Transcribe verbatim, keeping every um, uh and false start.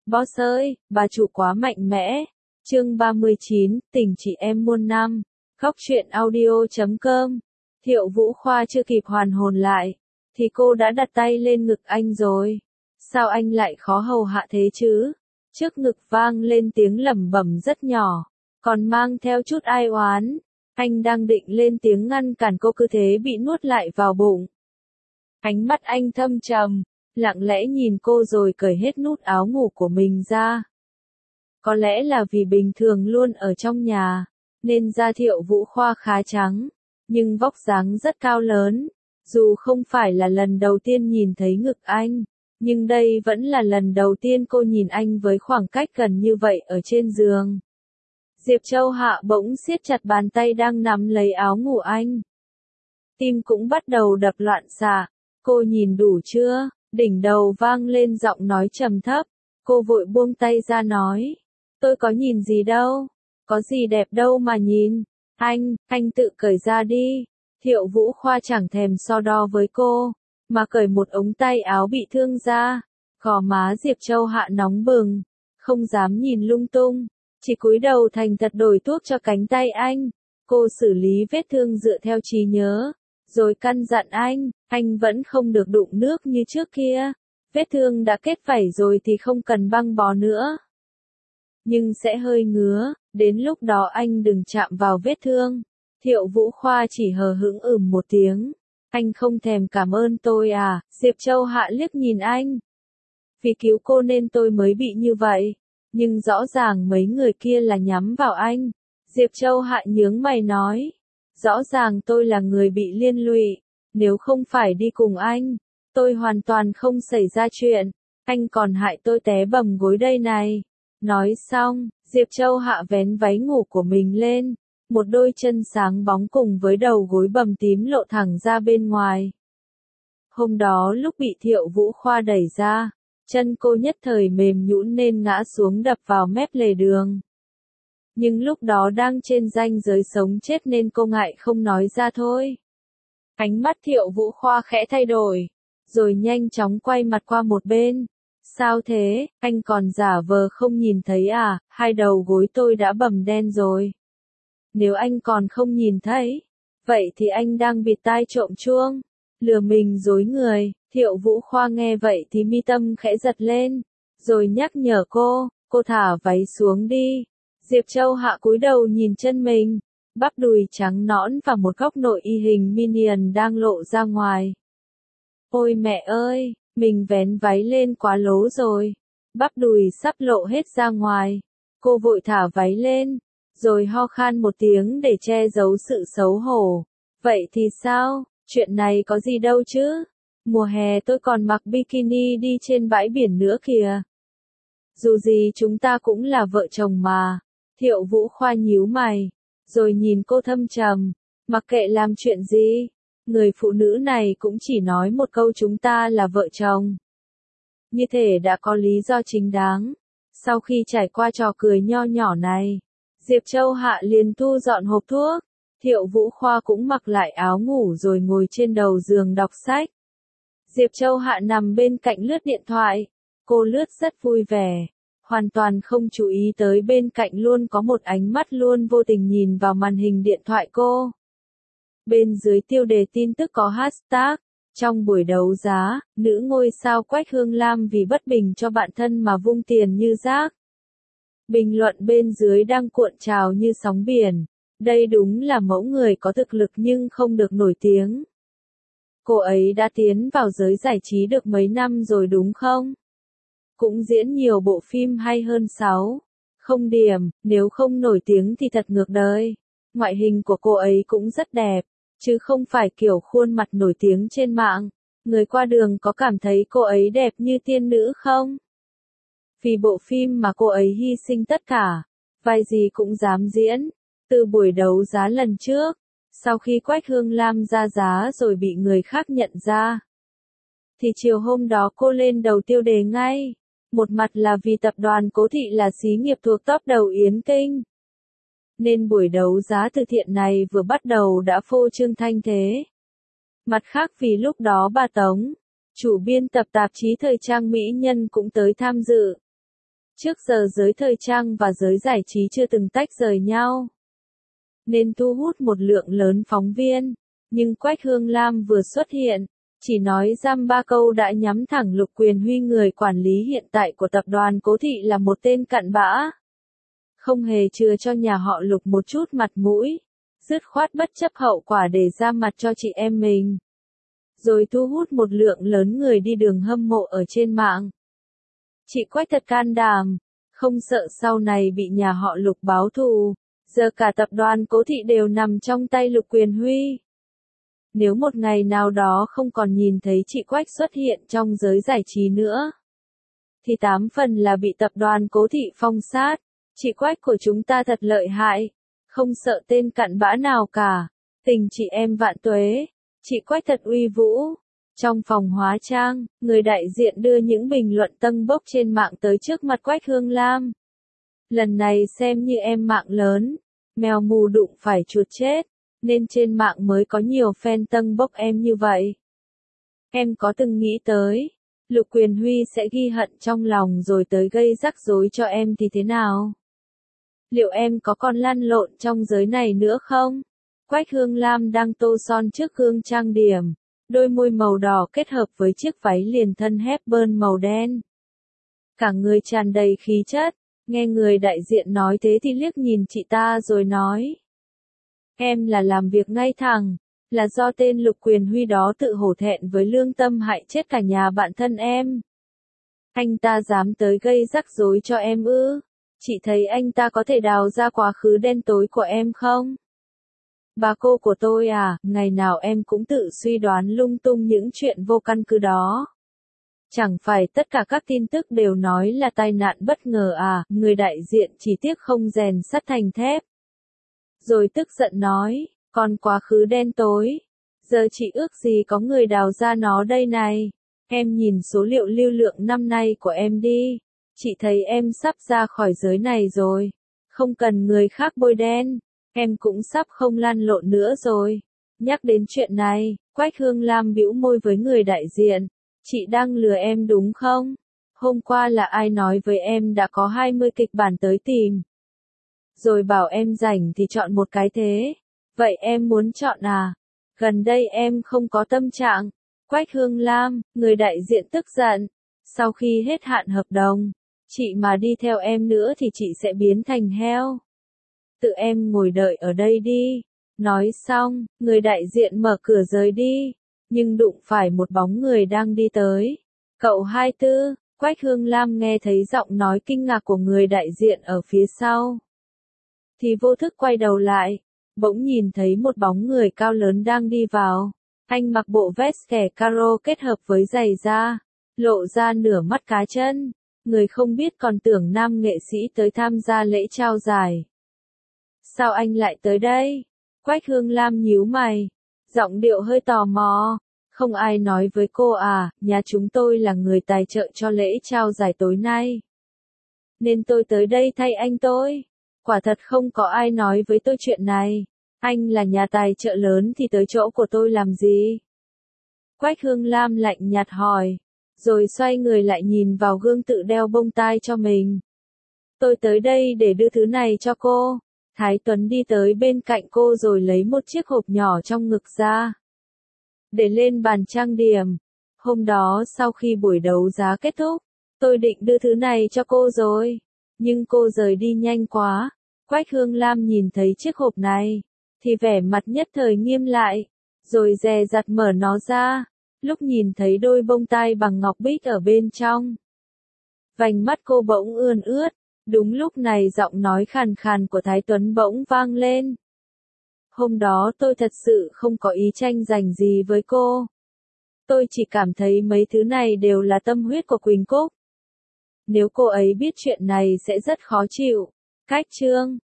Boss ơi, bà chủ quá mạnh mẽ. Chương ba mươi chín, tình chị em muôn năm. Góc truyện audio chấm com. Thiệu Vũ Khoa chưa kịp hoàn hồn lại, thì cô đã đặt tay lên ngực anh rồi. Sao anh lại khó hầu hạ thế chứ? Trước ngực vang lên tiếng lẩm bẩm rất nhỏ, còn mang theo chút ai oán. Anh đang định lên tiếng ngăn cản cô, cứ thế bị nuốt lại vào bụng. Ánh mắt anh thâm trầm, lặng lẽ nhìn cô rồi cởi hết nút áo ngủ của mình ra. Có lẽ là vì bình thường luôn ở trong nhà, nên da Thiệu Vũ Khoa khá trắng, nhưng vóc dáng rất cao lớn. Dù không phải là lần đầu tiên nhìn thấy ngực anh, nhưng đây vẫn là lần đầu tiên cô nhìn anh với khoảng cách gần như vậy ở trên giường. Diệp Châu Hạ bỗng siết chặt bàn tay đang nắm lấy áo ngủ anh. Tim cũng bắt đầu đập loạn xạ. Cô nhìn đủ chưa? Đỉnh đầu vang lên giọng nói trầm thấp. Cô vội buông tay ra nói. Tôi có nhìn gì đâu. Có gì đẹp đâu mà nhìn. Anh, anh tự cởi ra đi. Thiệu Vũ Khoa chẳng thèm so đo với cô, mà cởi một ống tay áo bị thương ra. Gò má Diệp Châu Hạ nóng bừng, không dám nhìn lung tung, chỉ cúi đầu thành thật đổi thuốc cho cánh tay anh. Cô xử lý vết thương dựa theo trí nhớ, rồi căn dặn anh, anh vẫn không được đụng nước như trước kia. Vết thương đã kết vảy rồi thì không cần băng bó nữa, nhưng sẽ hơi ngứa, đến lúc đó anh đừng chạm vào vết thương. Thiệu Vũ Khoa chỉ hờ hững ừm một tiếng. Anh không thèm cảm ơn tôi à? Diệp Châu Hạ liếc nhìn anh. Vì cứu cô nên tôi mới bị như vậy, nhưng rõ ràng mấy người kia là nhắm vào anh. Diệp Châu Hạ nhướng mày nói. Rõ ràng tôi là người bị liên lụy, nếu không phải đi cùng anh, tôi hoàn toàn không xảy ra chuyện. Anh còn hại tôi té bầm gối đây này. Nói xong, Diệp Châu Hạ vén váy ngủ của mình lên. Một đôi chân sáng bóng cùng với đầu gối bầm tím lộ thẳng ra bên ngoài. Hôm đó lúc bị Thiệu Vũ Khoa đẩy ra, chân cô nhất thời mềm nhũn nên ngã xuống đập vào mép lề đường. Nhưng lúc đó đang trên ranh giới sống chết nên cô ngại không nói ra thôi. Ánh mắt Thiệu Vũ Khoa khẽ thay đổi, rồi nhanh chóng quay mặt qua một bên. Sao thế, anh còn giả vờ không nhìn thấy à? Hai đầu gối tôi đã bầm đen rồi. Nếu anh còn không nhìn thấy, vậy thì anh đang bịt tai trộm chuông, lừa mình dối người. Thiệu Vũ Khoa nghe vậy thì mi tâm khẽ giật lên, rồi nhắc nhở cô, cô thả váy xuống đi. Diệp Châu Hạ cúi đầu nhìn chân mình, bắp đùi trắng nõn và một góc nội y hình minion đang lộ ra ngoài. Ôi mẹ ơi, mình vén váy lên quá lố rồi, bắp đùi sắp lộ hết ra ngoài. Cô vội thả váy lên, rồi ho khan một tiếng để che giấu sự xấu hổ. Vậy thì sao, chuyện này có gì đâu chứ? Mùa hè tôi còn mặc bikini đi trên bãi biển nữa kìa. Dù gì chúng ta cũng là vợ chồng mà. Thiệu Vũ Khoa nhíu mày, rồi nhìn cô thâm trầm. Mặc kệ làm chuyện gì, người phụ nữ này cũng chỉ nói một câu chúng ta là vợ chồng. Như thể đã có lý do chính đáng. Sau khi trải qua trò cười nho nhỏ này, Diệp Châu Hạ liền thu dọn hộp thuốc. Thiệu Vũ Khoa cũng mặc lại áo ngủ rồi ngồi trên đầu giường đọc sách. Diệp Châu Hạ nằm bên cạnh lướt điện thoại. Cô lướt rất vui vẻ, hoàn toàn không chú ý tới bên cạnh luôn có một ánh mắt luôn vô tình nhìn vào màn hình điện thoại cô. Bên dưới tiêu đề tin tức có hashtag. Trong buổi đấu giá, nữ ngôi sao Quách Hương Lam vì bất bình cho bạn thân mà vung tiền như rác. Bình luận bên dưới đang cuộn trào như sóng biển. Đây đúng là mẫu người có thực lực nhưng không được nổi tiếng. Cô ấy đã tiến vào giới giải trí được mấy năm rồi đúng không? Cũng diễn nhiều bộ phim hay hơn sáu. Không điểm, nếu không nổi tiếng thì thật ngược đời. Ngoại hình của cô ấy cũng rất đẹp, chứ không phải kiểu khuôn mặt nổi tiếng trên mạng. Người qua đường có cảm thấy cô ấy đẹp như tiên nữ không? Vì bộ phim mà cô ấy hy sinh tất cả, vai gì cũng dám diễn. Từ buổi đấu giá lần trước, sau khi Quách Hương Lam ra giá rồi bị người khác nhận ra, thì chiều hôm đó cô lên đầu tiêu đề ngay. Một mặt là vì tập đoàn Cố Thị là xí nghiệp thuộc top đầu Yến Kinh, nên buổi đấu giá từ thiện này vừa bắt đầu đã phô trương thanh thế. Mặt khác vì lúc đó bà Tống, chủ biên tập tạp chí thời trang mỹ nhân cũng tới tham dự. Trước giờ giới thời trang và giới giải trí chưa từng tách rời nhau, nên thu hút một lượng lớn phóng viên. Nhưng Quách Hương Lam vừa xuất hiện, chỉ nói dăm ba câu đã nhắm thẳng Lục Quyền Huy, người quản lý hiện tại của tập đoàn Cố Thị, là một tên cặn bã. Không hề chừa cho nhà họ Lục một chút mặt mũi, dứt khoát bất chấp hậu quả để ra mặt cho chị em mình. Rồi thu hút một lượng lớn người đi đường hâm mộ ở trên mạng. Chị Quách thật can đảm, không sợ sau này bị nhà họ Lục báo thù. Giờ cả tập đoàn Cố Thị đều nằm trong tay Lục Quyền Huy. Nếu một ngày nào đó không còn nhìn thấy chị Quách xuất hiện trong giới giải trí nữa, thì tám phần là bị tập đoàn Cố Thị phong sát. Chị Quách của chúng ta thật lợi hại, không sợ tên cặn bã nào cả. Tình chị em vạn tuế, chị Quách thật uy vũ. Trong phòng hóa trang, người đại diện đưa những bình luận tâng bốc trên mạng tới trước mặt Quách Hương Lam. Lần này xem như em mạng lớn, mèo mù đụng phải chuột chết, nên trên mạng mới có nhiều fan tâng bốc em như vậy. Em có từng nghĩ tới, Lục Quyền Huy sẽ ghi hận trong lòng rồi tới gây rắc rối cho em thì thế nào? Liệu em có còn lăn lộn trong giới này nữa không? Quách Hương Lam đang tô son trước gương trang điểm, đôi môi màu đỏ kết hợp với chiếc váy liền thân Hepburn màu đen. Cả người tràn đầy khí chất, nghe người đại diện nói thế thì liếc nhìn chị ta rồi nói. Em là làm việc ngay thẳng, là do tên Lục Quyền Huy đó tự hổ thẹn với lương tâm hại chết cả nhà bạn thân em. Anh ta dám tới gây rắc rối cho em ư? Chị thấy anh ta có thể đào ra quá khứ đen tối của em không? Bà cô của tôi à, ngày nào em cũng tự suy đoán lung tung những chuyện vô căn cứ đó. Chẳng phải tất cả các tin tức đều nói là tai nạn bất ngờ à, người đại diện chỉ tiếc không rèn sắt thành thép. Rồi tức giận nói, còn quá khứ đen tối. Giờ chị ước gì có người đào ra nó đây này. Em nhìn số liệu lưu lượng năm nay của em đi. Chị thấy em sắp ra khỏi giới này rồi. Không cần người khác bôi đen. Em cũng sắp không lăn lộn nữa rồi. Nhắc đến chuyện này, Quách Hương Lam bĩu môi với người đại diện. Chị đang lừa em đúng không? Hôm qua là ai nói với em đã có hai mươi kịch bản tới tìm? Rồi bảo em rảnh thì chọn một cái thế. Vậy em muốn chọn à? Gần đây em không có tâm trạng. Quách Hương Lam, người đại diện tức giận. Sau khi hết hạn hợp đồng, chị mà đi theo em nữa thì chị sẽ biến thành heo. Tự em ngồi đợi ở đây đi. Nói xong, người đại diện mở cửa rời đi. Nhưng đụng phải một bóng người đang đi tới. Cậu hai tư, Quách Hương Lam nghe thấy giọng nói kinh ngạc của người đại diện ở phía sau. Thì vô thức quay đầu lại, bỗng nhìn thấy một bóng người cao lớn đang đi vào. Anh mặc bộ vest kẻ caro kết hợp với giày da, lộ ra nửa mắt cá chân. Người không biết còn tưởng nam nghệ sĩ tới tham gia lễ trao giải. Sao anh lại tới đây? Quách Hương Lam nhíu mày, giọng điệu hơi tò mò. Không ai nói với cô à, nhà chúng tôi là người tài trợ cho lễ trao giải tối nay. Nên tôi tới đây thay anh tôi. Quả thật không có ai nói với tôi chuyện này. Anh là nhà tài trợ lớn thì tới chỗ của tôi làm gì? Quách Hương Lam lạnh nhạt hỏi, rồi xoay người lại nhìn vào gương tự đeo bông tai cho mình. Tôi tới đây để đưa thứ này cho cô. Thái Tuấn đi tới bên cạnh cô rồi lấy một chiếc hộp nhỏ trong ngực ra. Để lên bàn trang điểm. Hôm đó sau khi buổi đấu giá kết thúc, tôi định đưa thứ này cho cô rồi. Nhưng cô rời đi nhanh quá. Quách Hương Lam nhìn thấy chiếc hộp này, thì vẻ mặt nhất thời nghiêm lại, rồi dè dặt mở nó ra. Lúc nhìn thấy đôi bông tai bằng ngọc bích ở bên trong, vành mắt cô bỗng ươn ướt. Đúng lúc này giọng nói khàn khàn của Thái Tuấn bỗng vang lên. Hôm đó tôi thật sự không có ý tranh giành gì với cô. Tôi chỉ cảm thấy mấy thứ này đều là tâm huyết của Quỳnh Cúc. Nếu cô ấy biết chuyện này sẽ rất khó chịu. Cách chương